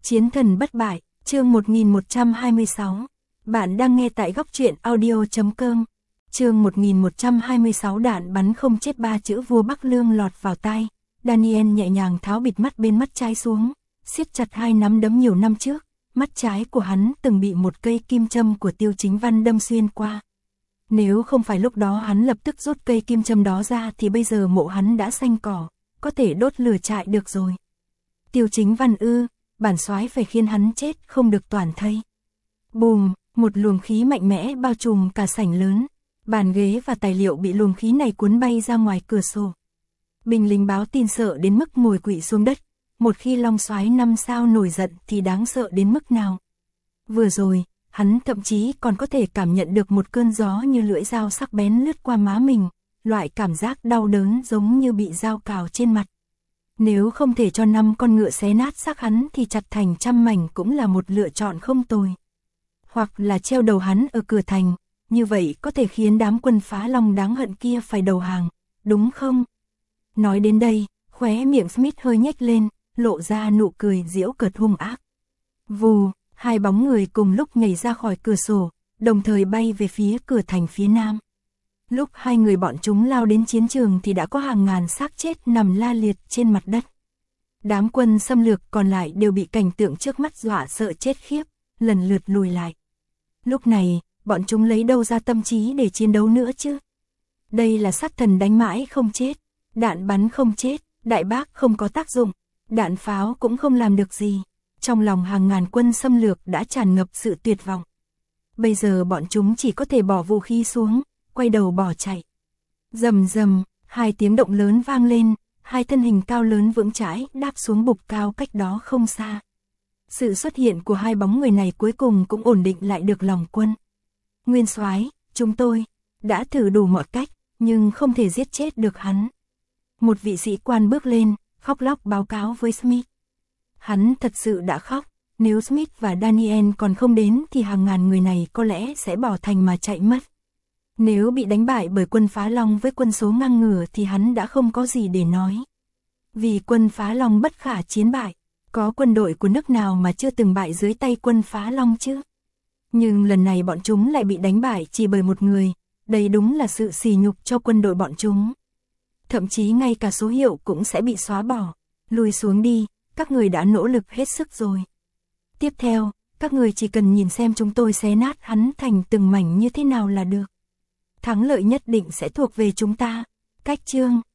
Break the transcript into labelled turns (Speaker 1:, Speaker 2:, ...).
Speaker 1: Chiến thần bất bại, chương 1126. Bạn đang nghe tại góc truyện audio.com. Chương 1126 đạn bắn không chết, ba chữ vua Bắc Lương lọt vào tai. Daniel nhẹ nhàng tháo bịt mắt bên mắt trái xuống, siết chặt hai nắm đấm. Nhiều năm trước, mắt trái của hắn từng bị một cây kim châm của Tiêu Chính Văn đâm xuyên qua. Nếu không phải lúc đó hắn lập tức rút cây kim châm đó ra thì bây giờ mộ hắn đã xanh cỏ, có thể đốt lửa trại được rồi. Tiêu Chính Văn ư? Bản soái phải khiến hắn chết không được toàn thây. Bùm, một luồng khí mạnh mẽ bao trùm cả sảnh lớn. Bàn ghế và tài liệu bị luồng khí này cuốn bay ra ngoài cửa sổ. Binh lính báo tin sợ đến mức ngồi quỵ xuống đất. Một khi Long soái 5 sao nổi giận thì đáng sợ đến mức nào. Vừa rồi, hắn thậm chí còn có thể cảm nhận được một cơn gió như lưỡi dao sắc bén lướt qua má mình. Loại cảm giác đau đớn giống như bị dao cào trên mặt. Nếu không thể cho 5 con ngựa xé nát xác hắn thì chặt thành trăm mảnh cũng là một lựa chọn không tồi. Hoặc là treo đầu hắn ở cửa thành, như vậy có thể khiến đám quân phá Long đáng hận kia phải đầu hàng, đúng không? Nói đến đây, khóe miệng Smith hơi nhếch lên, lộ ra nụ cười giễu cợt hung ác. Vù, hai bóng người cùng lúc nhảy ra khỏi cửa sổ, đồng thời bay về phía cửa thành phía nam. Lúc hai người bọn chúng lao đến chiến trường thì đã có hàng ngàn xác chết nằm la liệt trên mặt đất. Đám quân xâm lược còn lại đều bị cảnh tượng trước mắt dọa sợ chết khiếp, lần lượt lùi lại. Lúc này, bọn chúng lấy đâu ra tâm trí để chiến đấu nữa chứ? Đây là sát thần đánh mãi không chết, đạn bắn không chết, đại bác không có tác dụng, đạn pháo cũng không làm được gì. Trong lòng hàng ngàn quân xâm lược đã tràn ngập sự tuyệt vọng. Bây giờ bọn chúng chỉ có thể bỏ vũ khí xuống, quay đầu bỏ chạy. Rầm rầm, hai tiếng động lớn vang lên, hai thân hình cao lớn vững chãi đáp xuống bục cao cách đó không xa. Sự xuất hiện của hai bóng người này cuối cùng cũng ổn định lại được lòng quân. Nguyên soái, chúng tôi đã thử đủ mọi cách, nhưng không thể giết chết được hắn. Một vị sĩ quan bước lên, khóc lóc báo cáo với Smith. Hắn thật sự đã khóc, nếu Smith và Daniel còn không đến thì hàng ngàn người này có lẽ sẽ bỏ thành mà chạy mất. Nếu bị đánh bại bởi quân phá Long với quân số ngang ngửa thì hắn đã không có gì để nói. Vì quân phá Long bất khả chiến bại, có quân đội của nước nào mà chưa từng bại dưới tay quân phá Long chứ? Nhưng lần này bọn chúng lại bị đánh bại chỉ bởi một người, đây đúng là sự sỉ nhục cho quân đội bọn chúng. Thậm chí ngay cả số hiệu cũng sẽ bị xóa bỏ. Lùi xuống đi, các người đã nỗ lực hết sức rồi. Tiếp theo, các người chỉ cần nhìn xem chúng tôi xé nát hắn thành từng mảnh như thế nào là được. Thắng lợi nhất định sẽ thuộc về chúng ta. Cách chương